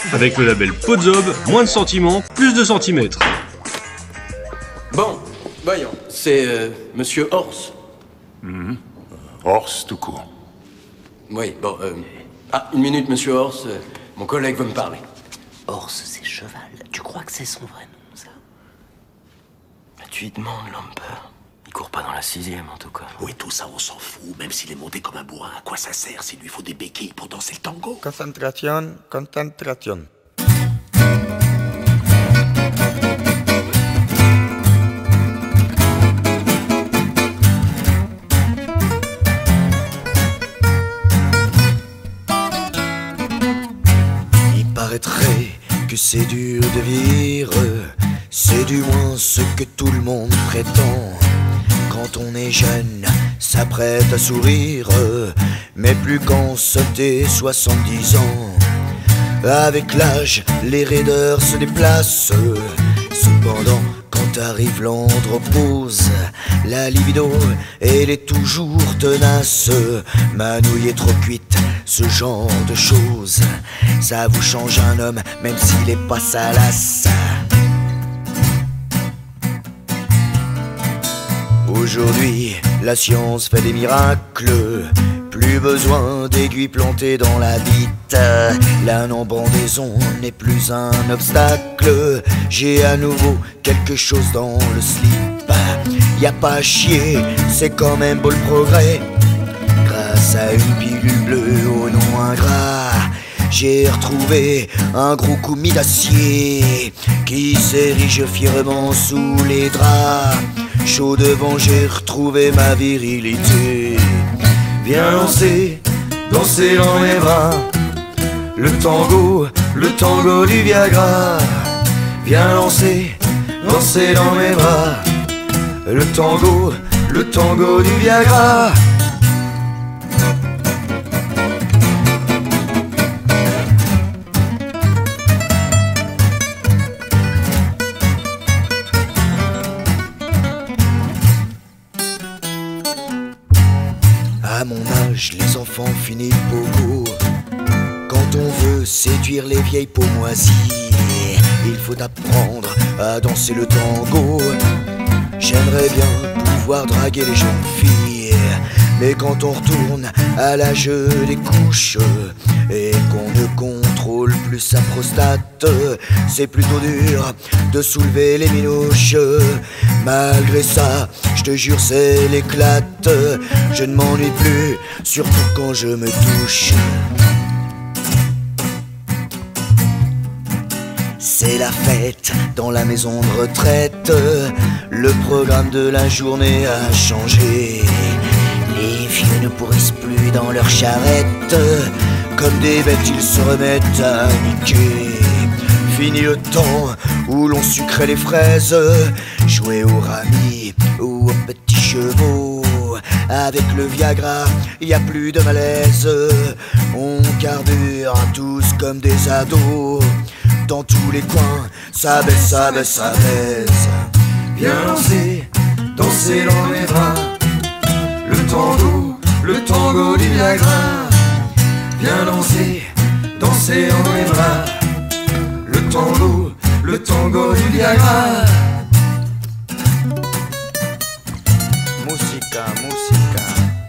Avec le label Podzob, moins de sentiments, plus de centimètres. Bon, voyons, c'est Monsieur Horst. Horst tout court. Oui, bon, Ah, une minute, Monsieur Horst, mon collègue veut me parler. Horst, c'est cheval. Tu crois que c'est son vrai nom, ça? Tu lui demandes, Lamper. Il court pas dans la 6ème, en tout cas. Oui, tout ça, on s'en fout. Même s'il est monté comme un bourrin, à quoi ça sert s'il lui faut des béquilles pour danser le tango? Concentration, concentration. Il paraîtrait que c'est dur de vivre, c'est du moins ce que tout le monde prétend. Quand on est jeune, s'apprête à sourire, mais plus quand sauter 70 ans. Avec l'âge, les raideurs se déplacent. Cependant, quand arrive l'andropause, la libido, elle est toujours tenace. Manouille est trop cuite, ce genre de choses, ça vous change un homme, même s'il est pas salace. Aujourd'hui, la science fait des miracles. Plus besoin d'aiguilles plantées dans la bite. La non-bandaison n'est plus un obstacle. J'ai à nouveau quelque chose dans le slip. Y a pas à chier, c'est quand même beau le progrès. Grâce à une pilule bleue au nom ingrat, j'ai retrouvé un gros commis d'acier qui s'érige fièrement sous les draps. Chaud devant, j'ai retrouvé ma virilité. Viens danser, danser dans mes bras. Le tango du Viagra. Viens danser, danser dans mes bras. Le tango du Viagra. À mon âge, les enfants finissent pogo. Quand on veut séduire les vieilles peaux moisies, il faut apprendre à danser le tango. J'aimerais bien pouvoir draguer les jeunes filles, mais quand on retourne à l'âge des couches et qu'on ne contrôle plus sa prostate, c'est plutôt dur de soulever les minouches. Malgré ça, je te jure c'est l'éclate. Je ne m'ennuie plus, surtout quand je me touche. C'est la fête dans la maison de retraite. Le programme de la journée a changé. Les vieux ne pourrissent plus dans leur charrette. Comme des bêtes ils se remettent à niquer. Fini le temps où l'on sucrait les fraises, jouait au rami ou aux petits chevaux. Avec le Viagra, y a plus de malaise. On carbure tous comme des ados. Dans tous les coins, ça baisse, ça baisse, ça baisse. Viens danser, danser dans mes bras. Le tango du Viagra. Viens danser, danser dans mes bras. Le tango du Viagra. Musica, musica.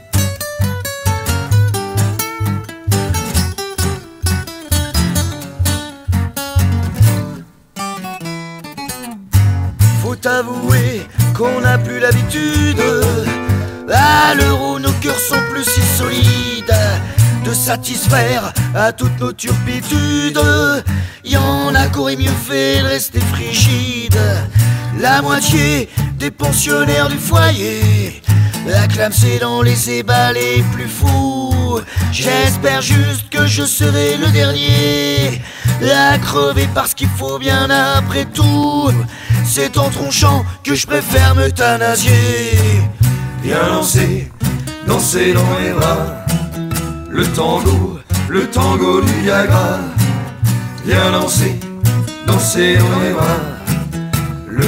Faut avouer qu'on n'a plus l'habitude. À l'euro, nos cœurs sont plus si solides de satisfaire à toutes nos turpitudes. Y en a qu'aurait mieux fait de rester frigide. La moitié des pensionnaires du foyer acclament c'est dans les ébats les plus fous. J'espère juste que je serai le dernier à crever parce qu'il faut bien après tout. C'est en tronchant que je préfère m'euthanasier. Viens danser, danser dans mes bras. Le tango du Viagra. Viens danser, danser dans mes bras. Le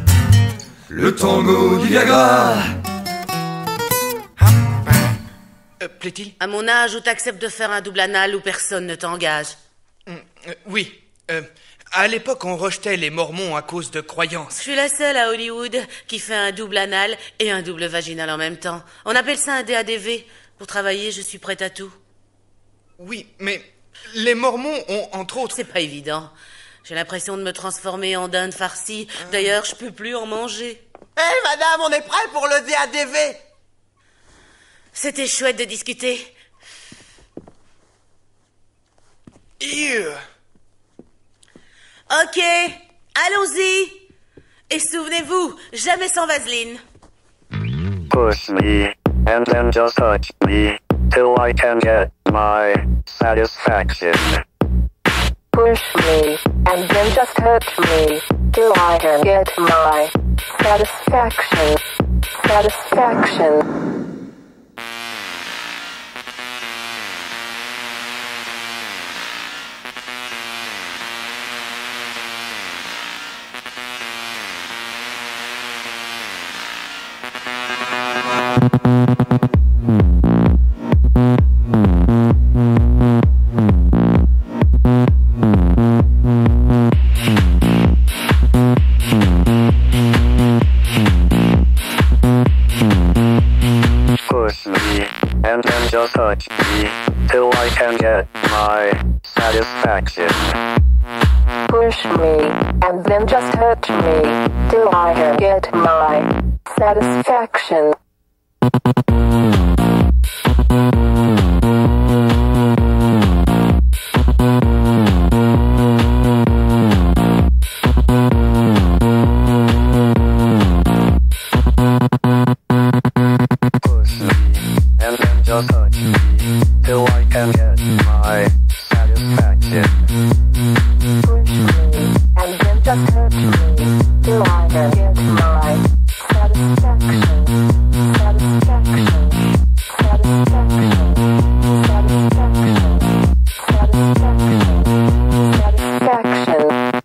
tango du Viagra. Plaît-il? À mon âge, où t'acceptes de faire un double anal où personne ne t'engage. Oui. À l'époque, on rejetait les Mormons à cause de croyances. Je suis la seule à Hollywood qui fait un double anal et un double vaginal en même temps. On appelle ça un DADV. Pour travailler, je suis prête à tout. Oui, mais les Mormons ont, entre autres... C'est pas évident. J'ai l'impression de me transformer en dinde farcie. D'ailleurs, je peux plus en manger. Hé, madame, on est prêt pour le DADV. C'était chouette de discuter. Ok, allons-y. Et souvenez-vous, jamais sans vaseline. Push me, and then just touch me, till I can get my satisfaction. Push me, and then just touch me, till I can get my satisfaction. Satisfaction. Push me, and then just touch me, till I can get my satisfaction. Push me, and then just touch me, till I can get my satisfaction. Just touch me, till I can get my satisfaction. Push me, and then just touch me, till I can get my satisfaction. Satisfaction. Satisfaction. Satisfaction. Satisfaction.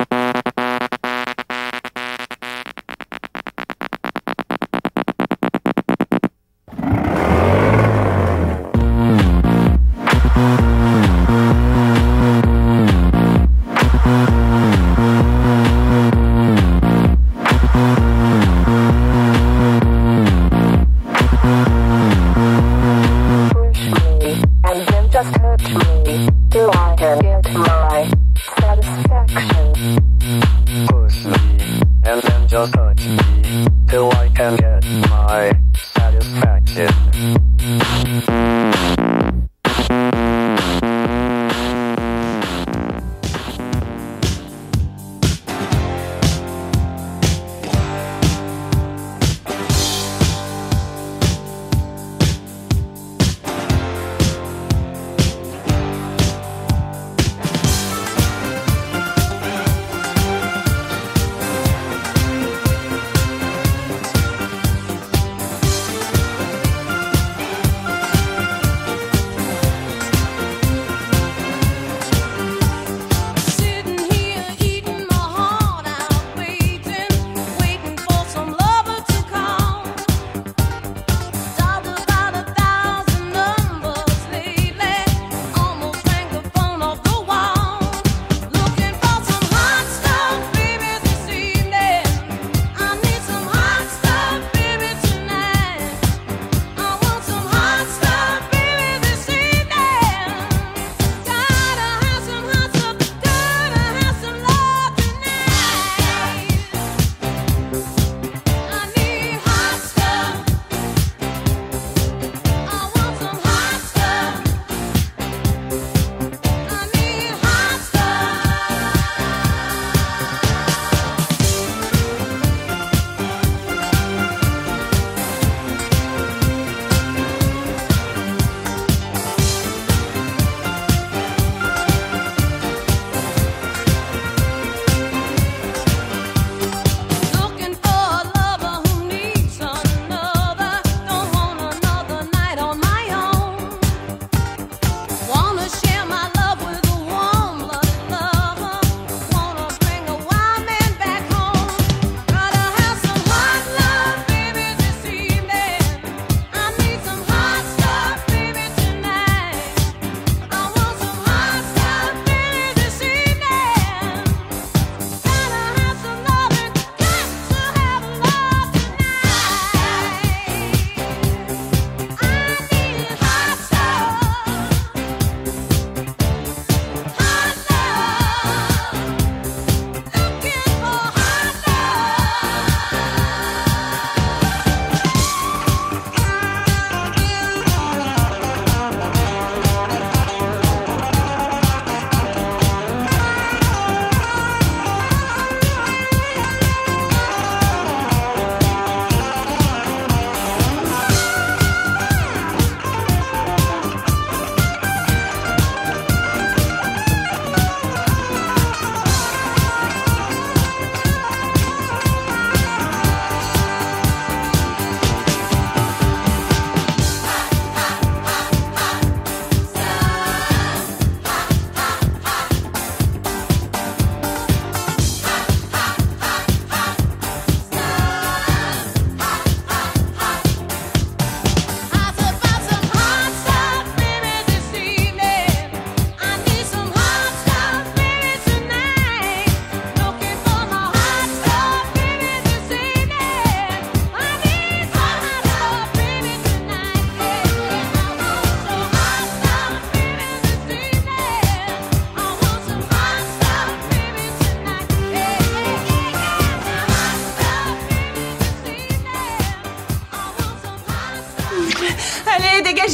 Push me, and then just touch me, till I can get my satisfaction.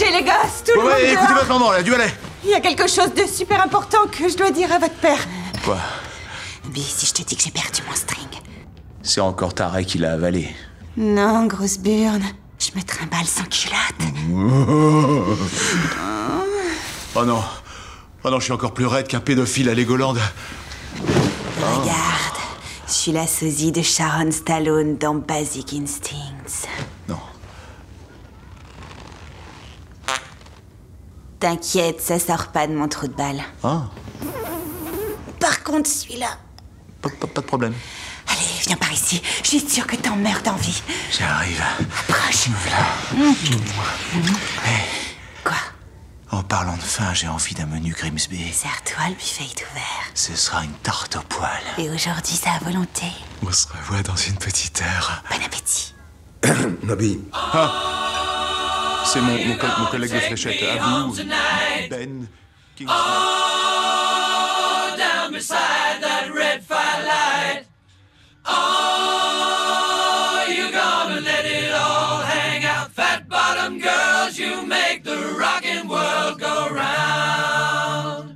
Allez les gosses, tout le monde écoutez dehors. votre maman, là, du balai. Il y a quelque chose de super important que je dois dire à votre père. Quoi? Bi, si je te dis que j'ai perdu mon string. C'est encore ta raie qui l'a avalé. Non, grosse burne. Je me trimballe sans culotte. Oh non. Oh non, je suis encore plus raide qu'un pédophile à Legoland. Regarde, je suis la sosie de Sharon Stallone dans Basic Instincts. Non. T'inquiète, ça sort pas de mon trou de balle. Ah. Par contre, celui-là... Pas de problème. Allez, viens par ici. Je suis sûre que t'en meurs d'envie. J'arrive. Approche. Hey. Quoi? En parlant de faim, j'ai envie d'un menu Grimsby. Serre-toi, le buffet est ouvert. Ce sera une tarte au poil. Et aujourd'hui, c'est à volonté. On se revoit dans une petite heure. Bon appétit. Nobby. Ah. C'est mon collègue de fléchette. À vous, Ben Kingston. Oh, down beside that red firelight. Oh, you gonna let it all hang out. Fat bottom girls, you make the rockin' world go round.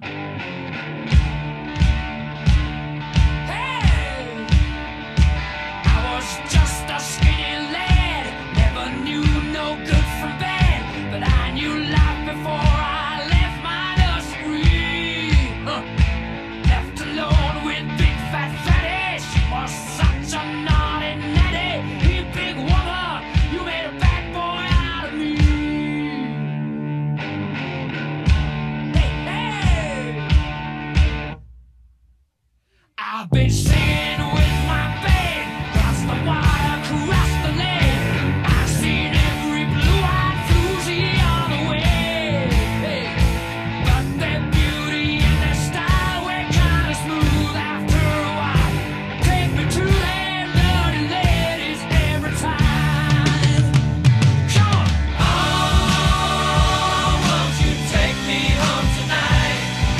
Hey, I was just a skinny lad, never knew no good from bad, but I knew life before I left my nursery. Left alone with big fat fatty, she was such a naughty natty. You big woman, you made a bad boy out of me. Hey, hey. I've been singing with my band, cross the wire, cross the lane. I've seen every blue-eyed floozy on the way. Hey. But their beauty and their style were kind of smooth after a while. Take me to them dirty ladies every time. Come on. Oh, won't you take me home tonight?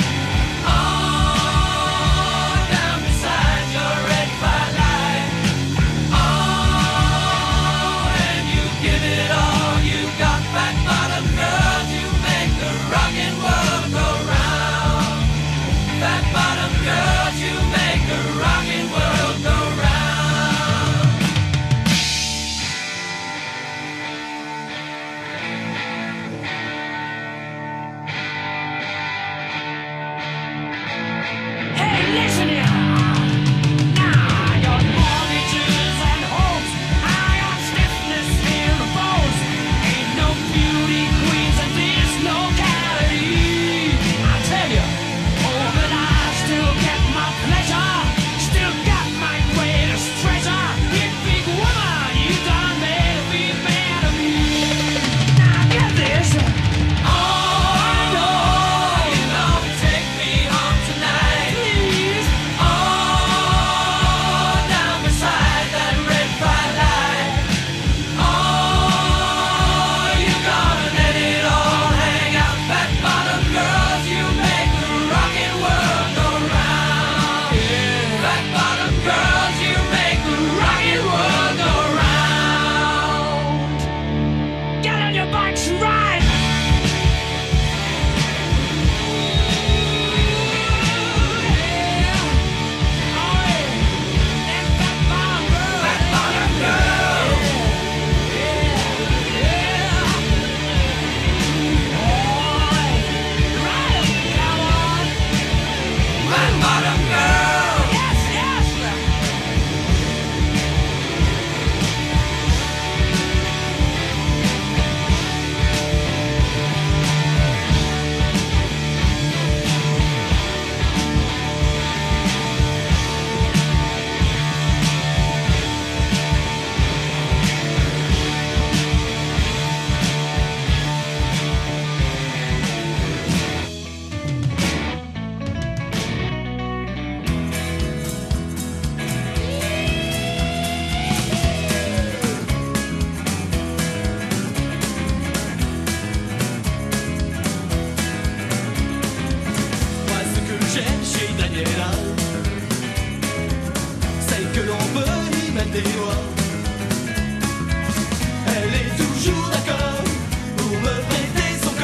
Oh, down beside your red firelight. Oh, and you give it all you got, fat bottom girls, you make the rockin' world go round. Fat bottom girls, you make the rockin' world go round. Hey, listen here. Now your mortgages and hopes, iron stiffness in the bones. Ain't no beauty queens in this locality. I tell you, oh, but I still get my pleasure, still got my greatest treasure. You big woman, you done made a big man of me. Now get this. Oh, I know you gonna take me home tonight. Please. Oh, down beside that red firelight. Oh, you gonna let it all hang out. Fat bottom girls, you make the rockin' world go round. Fat bottom girls, you make the rockin' world go round. Get on your bikes and ride. Moi ce que j'aime chez Daniela, c'est que l'on peut y mettre des doigts. Elle est toujours d'accord pour me prêter son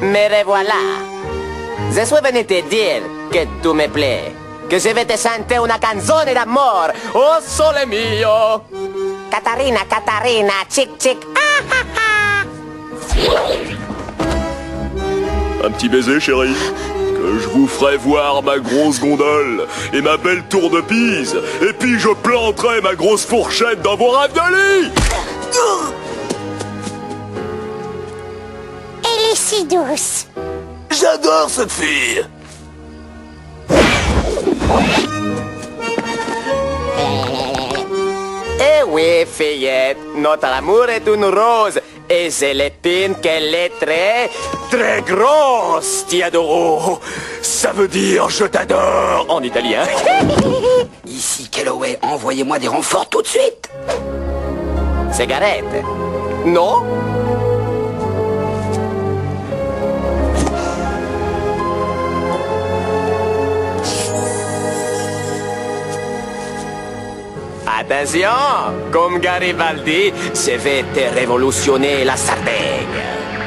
Me revoilà. Je suis venu te dire que tu me plais. Que je vais te chanter una canzone d'amor. Oh, sole mio. Catarina, Catarina, chic, chic. Ah, ah, ah. Un petit baiser, chérie. Que je vous ferai voir ma grosse gondole et ma belle tour de Pise. Et puis je planterai ma grosse fourchette dans vos raviolis. Elle est si douce. J'adore cette fille. Eh oui, fillette, notre amour est une rose. Et je l'épine qu'elle est très, très grosse, ti adoro. Ça veut dire je t'adore En italien. Ici Calloway, envoyez-moi des renforts tout de suite. Cigarette. Non? Attention, comme Garibaldi, je vais te révolutionner la Sardaigne.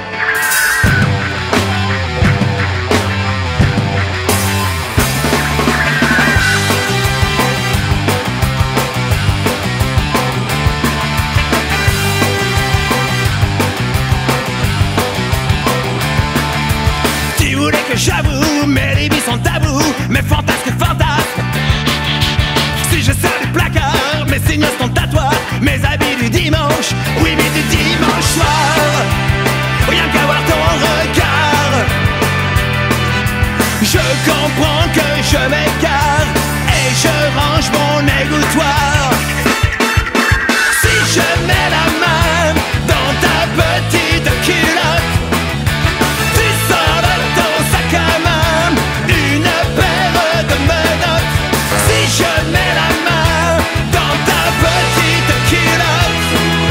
Tu voulais que j'avoue, mes lévis sont tabous, mes fantasques fantasmes. Si je sors du placard, mes signes sont à toi, mes habits du dimanche, oui mais du dimanche soir. Rien qu'à voir ton regard, je comprends que je m'écarte et je range mon égouttoir. Si je mets la main dans ta petite culotte, tu sors de ton sac à main une paire de menottes. Si je mets la main dans ta petite culotte,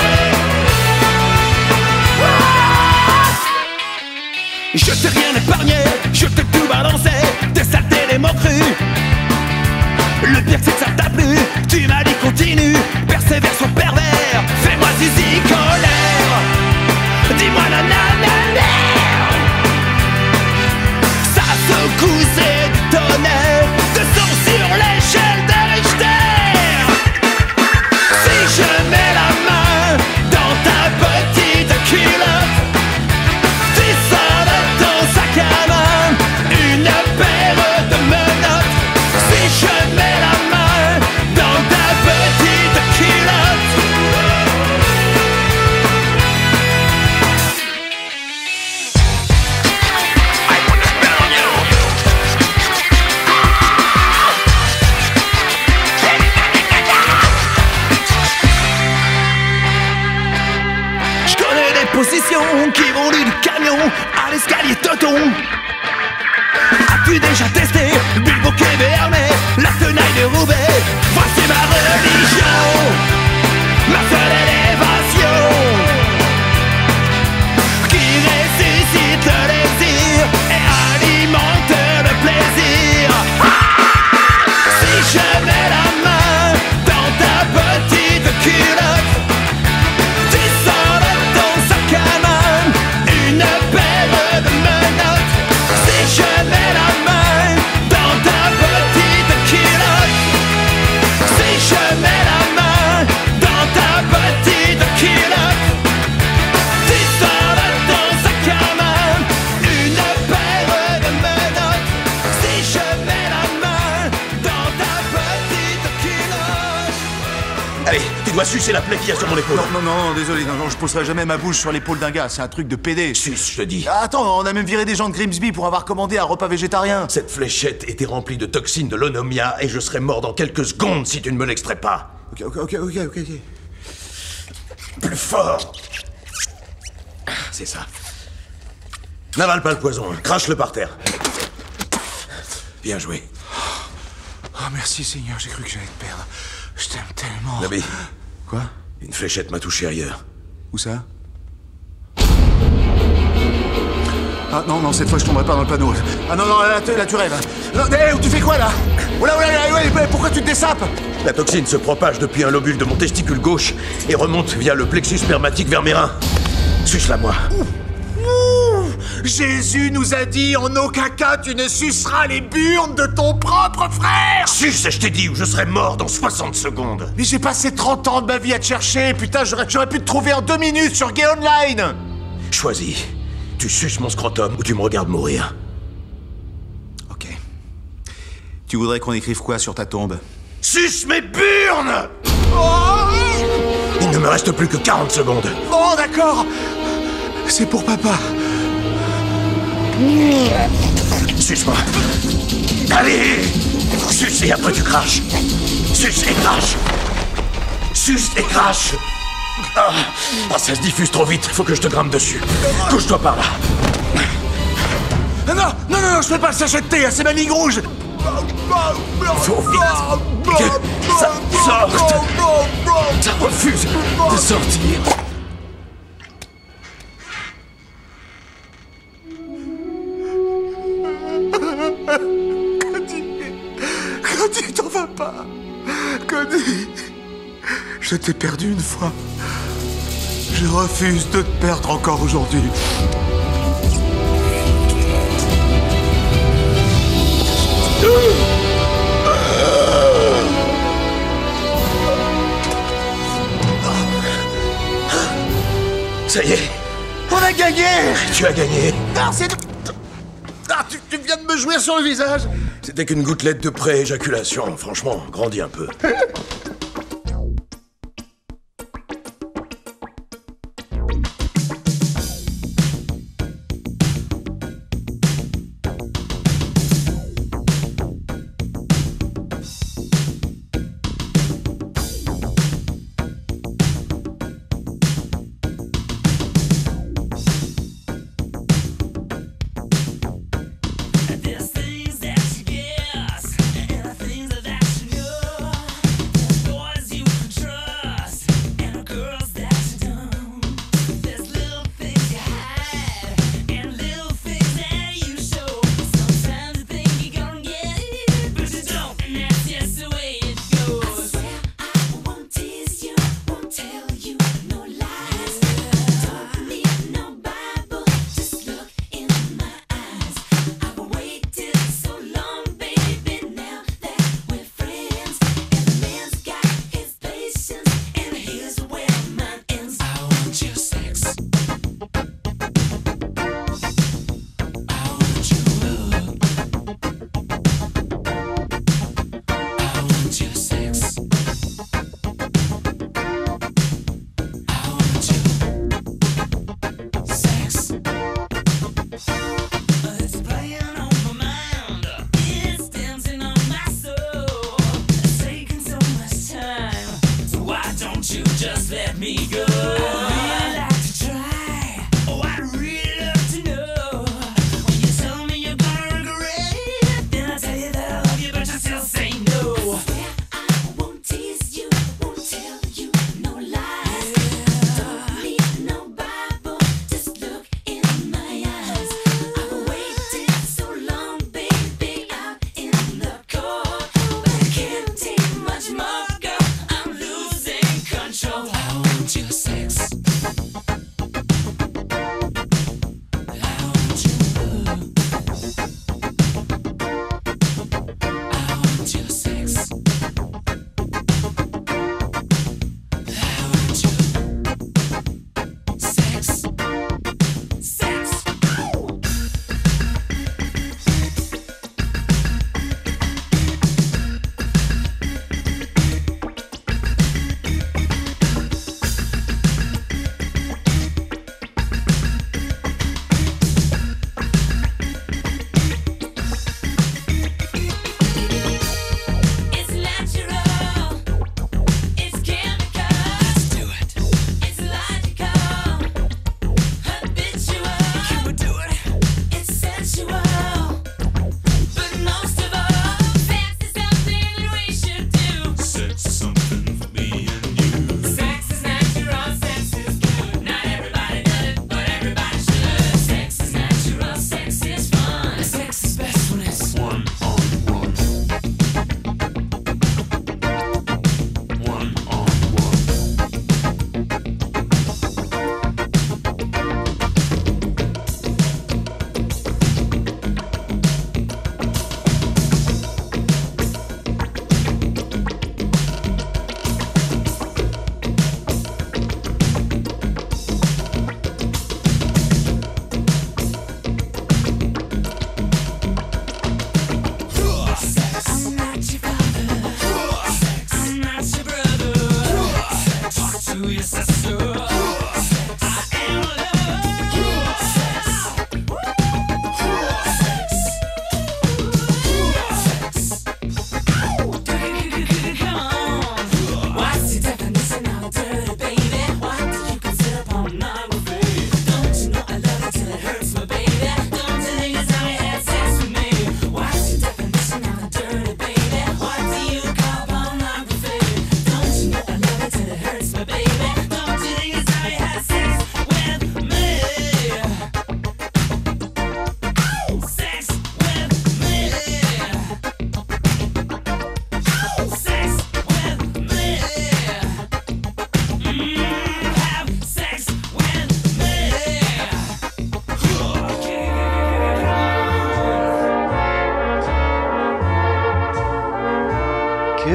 je t'ai rien épargné, je t'ai tout balancé, tes saletés, les mots crus. Le pire c'est que ça t'a plu, tu m'as dit continue, persévère, sois pervers, fais-moi zizi colère. Dis-moi nanana, ça secoue, c'est du tonnerre, de sang sur l'échelle de Richter. Si je mets la main dans ta petite culotte, tu sors de ton sac à main une paire de menottes. Si je mets la main dans ta petite culotte, je connais des positions qui vont du camion à l'escalier Toton. As-tu déjà testé Bilboquet Béarnais, la tenaille de Roubaix? Voici ma religion, ma seule élévation, qui ressuscite le désir et alimente le plaisir. Si je mets la main dans ta petite culotte, tu sors de ton sac à main une paire de menottes. Si je mets la main dans ta petite culotte, si je mets la main dans ta petite culotte, tu sors de ton sac à main une paire de menottes. Si je mets la main dans ta petite culotte. Allez, tu dois sucer la plaie qu'il y a sur mon épaule. Non, désolé, non, je poserai jamais ma bouche sur l'épaule d'un gars, c'est un truc de PD. Suce, je te dis. Attends, on a même viré des gens de Grimsby pour avoir commandé un repas végétarien. Cette fléchette était remplie de toxines de l'onomia et je serais mort dans quelques secondes si tu ne me l'extrais pas. Ok. Plus fort. C'est ça. N'avale pas le poison, hein. Crache-le par terre. Bien joué. Oh, merci Seigneur, j'ai cru que j'allais te perdre. Je t'aime tellement. Nabi. Quoi? Une fléchette m'a touché ailleurs. Où ça? Ah non, cette fois je tomberai pas dans le panneau. Ah non, là tu rêves. Non, tu fais quoi là? Oula, pourquoi tu te dessapes? La toxine se propage depuis un lobule de mon testicule gauche et remonte via le plexus spermatique vers mes reins. Suce-la moi. Jésus nous a dit en aucun cas tu ne suceras les burnes de ton propre frère. Suce, je t'ai dit, ou je serais mort dans 60 secondes. Mais j'ai passé 30 ans de ma vie à te chercher, putain, j'aurais pu te trouver en 2 minutes sur Gay Online. Choisis. Tu suces mon scrotum ou tu me regardes mourir. Ok. Tu voudrais qu'on écrive quoi sur ta tombe? Suce mes burnes! Il ne me reste plus que 40 secondes. Oh, d'accord. C'est pour papa. Suce-moi. Allez! Suce et après tu craches. Suce et crache. Suce et crache. Ah, ça se diffuse trop vite. Faut que je te grimpe dessus. Couche-toi par là. Non, je peux pas le sachet de thé, c'est ma ligne rouge. Faut vite que ça sorte. Ça refuse de sortir. Cody, t'en vas pas. Cody, je t'ai perdu une fois. Je refuse de te perdre encore aujourd'hui. Ça y est. On a gagné. Tu as gagné. Tu viens de me jouer sur le visage. C'était qu'une gouttelette de pré-éjaculation. Franchement, grandis un peu.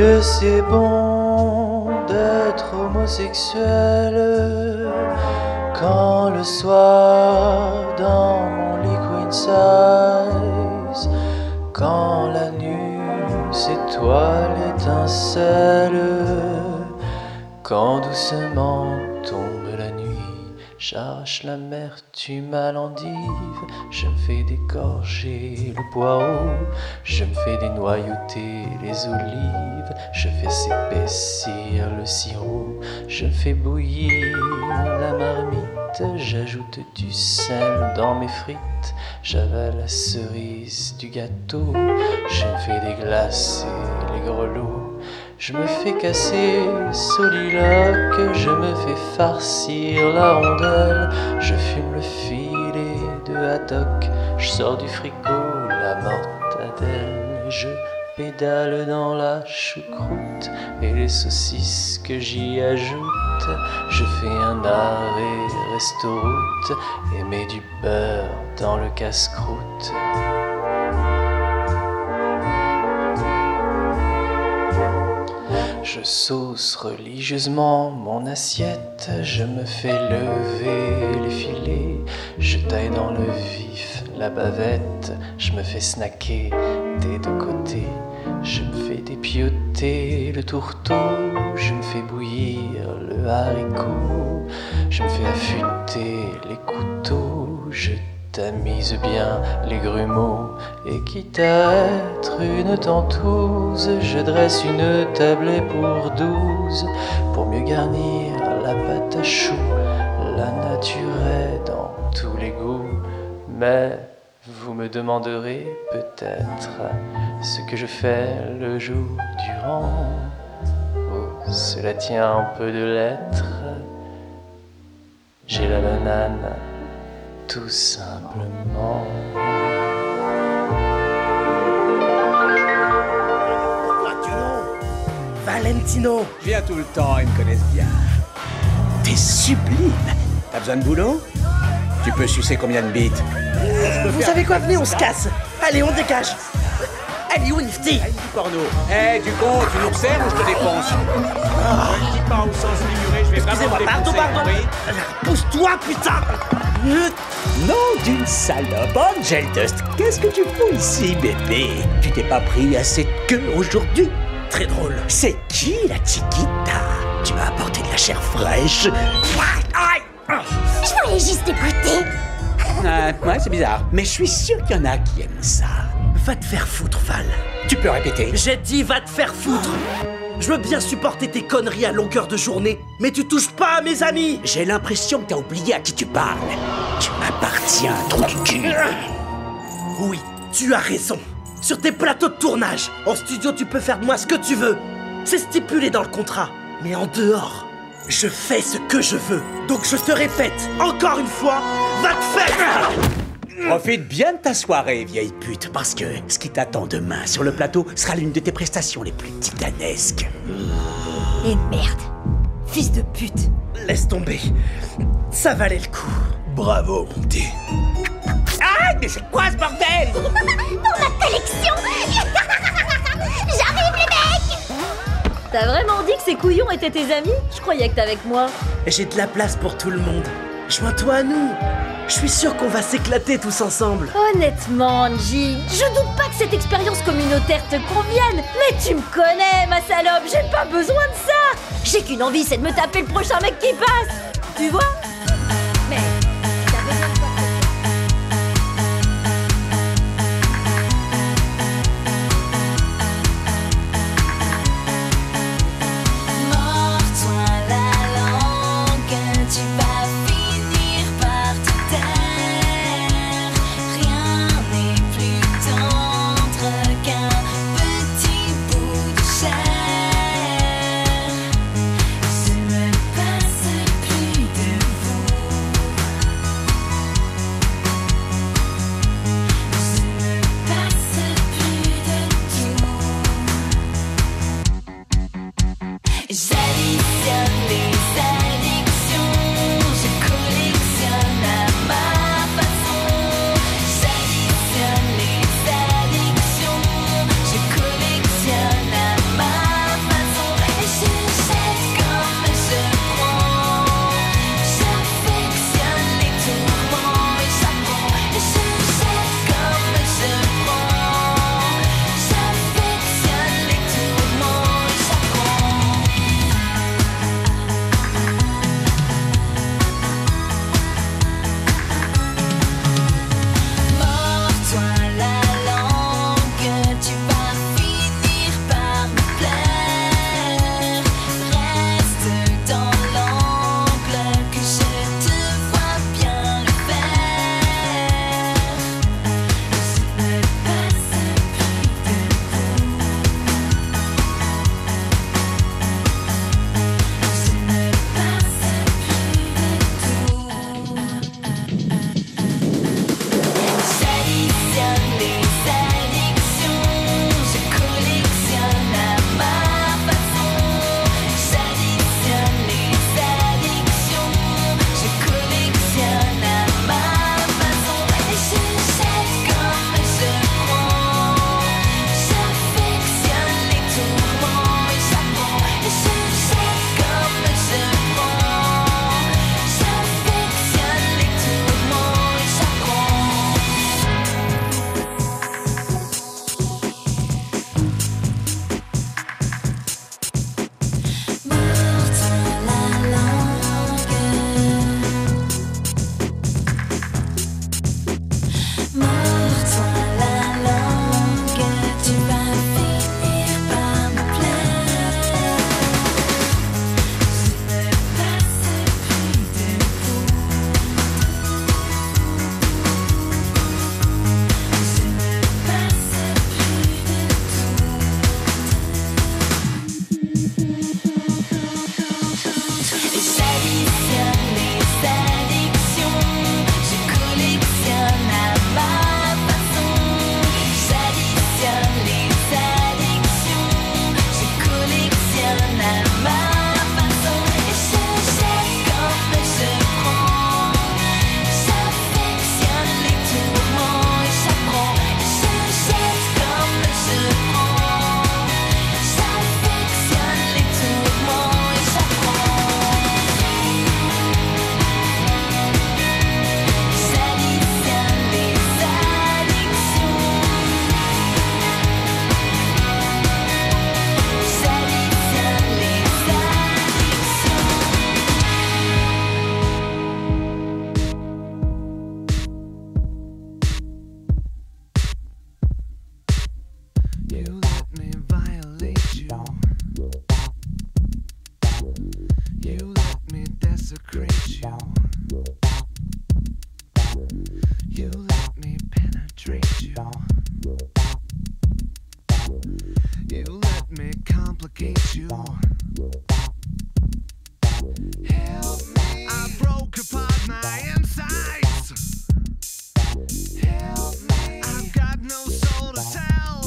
que c'est bon d'être homosexuel quand le soir dans mon lit queen size, quand la nuit s'étoile étincelle, quand doucement tombe la nuit, j'arrache l'amertume à l'endive, je me fais dégorger le poireau, je me fais dénoyauter les olives, je fais s'épaissir le sirop, je fais bouillir la marmite, j'ajoute du sel dans mes frites, j'avale la cerise du gâteau, je me fais déglacer les grelots. Je me fais casser le soliloque, je me fais farcir la rondelle, je fume le filet de haddock, je sors du frigo la mortadelle, je pédale dans la choucroute et les saucisses que j'y ajoute, je fais un arrêt resto-route et mets du beurre dans le casse-croûte. Je sauce religieusement mon assiette, je me fais lever les filets, je taille dans le vif la bavette, je me fais snacker des deux côtés, je me fais dépioter le tourteau, je me fais bouillir le haricot, je me fais affûter les couteaux, je tamise bien les grumeaux, et quitte à être une tentouse, je dresse une tablée pour 12, pour mieux garnir la pâte à choux, la nature est dans tous les goûts, mais vous me demanderez peut-être ce que je fais le jour durant, oh, cela tient un peu de lettres, j'ai la banane, tout simplement. Valentino. Je viens tout le temps, ils me connaissent bien. T'es sublime. T'as besoin de boulot? Tu peux sucer combien de bites? Vous savez quoi, venez, on se casse. Allez, on dégage. Elle est où, Nifty? Elle du porno. Eh, du con, tu nous resserres ou je te défonce? Je ne dis pas au sens figuré, je vais vraiment Excusez-moi, pardon. Pousse-toi, putain. Nom d'une salope, Angel Dust, qu'est-ce que tu fous ici, bébé? Tu t'es pas pris assez de queue aujourd'hui? Très drôle. C'est qui, la chiquita? Tu m'as apporté de la chair fraîche. Je voulais juste écouter. Ouais, c'est bizarre. Mais je suis sûr qu'il y en a qui aiment ça. Va te faire foutre, Val. Tu peux répéter? J'ai dit va te faire foutre. Je veux bien supporter tes conneries à longueur de journée, mais tu touches pas à mes amis. J'ai l'impression que t'as oublié à qui tu parles. Tu m'appartiens, trou du cul. Oui, tu as raison. Sur tes plateaux de tournage, en studio, tu peux faire de moi ce que tu veux. C'est stipulé dans le contrat. Mais en dehors, je fais ce que je veux. Donc je te répète, encore une fois, va te faire... Profite bien de ta soirée, vieille pute, parce que ce qui t'attend demain sur le plateau sera l'une de tes prestations les plus titanesques. Et merde, fils de pute. Laisse tomber. Ça valait le coup. Bravo, mon thé. Ah, mais c'est quoi ce bordel? Pour ma collection. J'arrive, les mecs. T'as vraiment dit que ces couillons étaient tes amis? Je croyais que t'es avec moi. J'ai de la place pour tout le monde. Joins-toi à nous. Je suis sûr qu'on va s'éclater tous ensemble. Honnêtement, Angie, je doute pas que cette expérience communautaire te convienne. Mais tu me connais, ma salope, j'ai pas besoin de ça. J'ai qu'une envie, c'est de me taper le prochain mec qui passe. Tu vois? Mais t'as besoin de quoi? Mords-toi la langue, tu vas finir par te taire. Rien n'est plus tendre qu'un petit bout de chair. Je me passe plus de vous. complicate you. Help me. I broke apart my insides. Help me. I've got no soul to tell.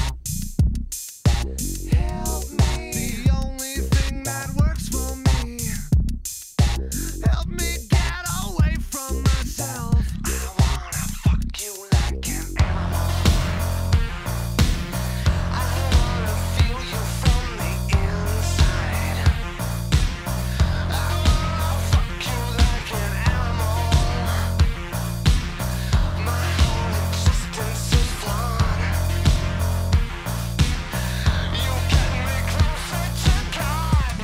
Help me. The only thing that works for me. Help me get away from myself. I wanna fuck you like an animal. I wanna feel you from the inside. I wanna fuck you like an animal. My whole existence is flawed. You get me closer to God.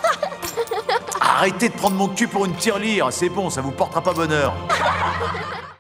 Arrêtez de prendre mon cul pour une tirelire, c'est bon, ça vous portera pas bonheur.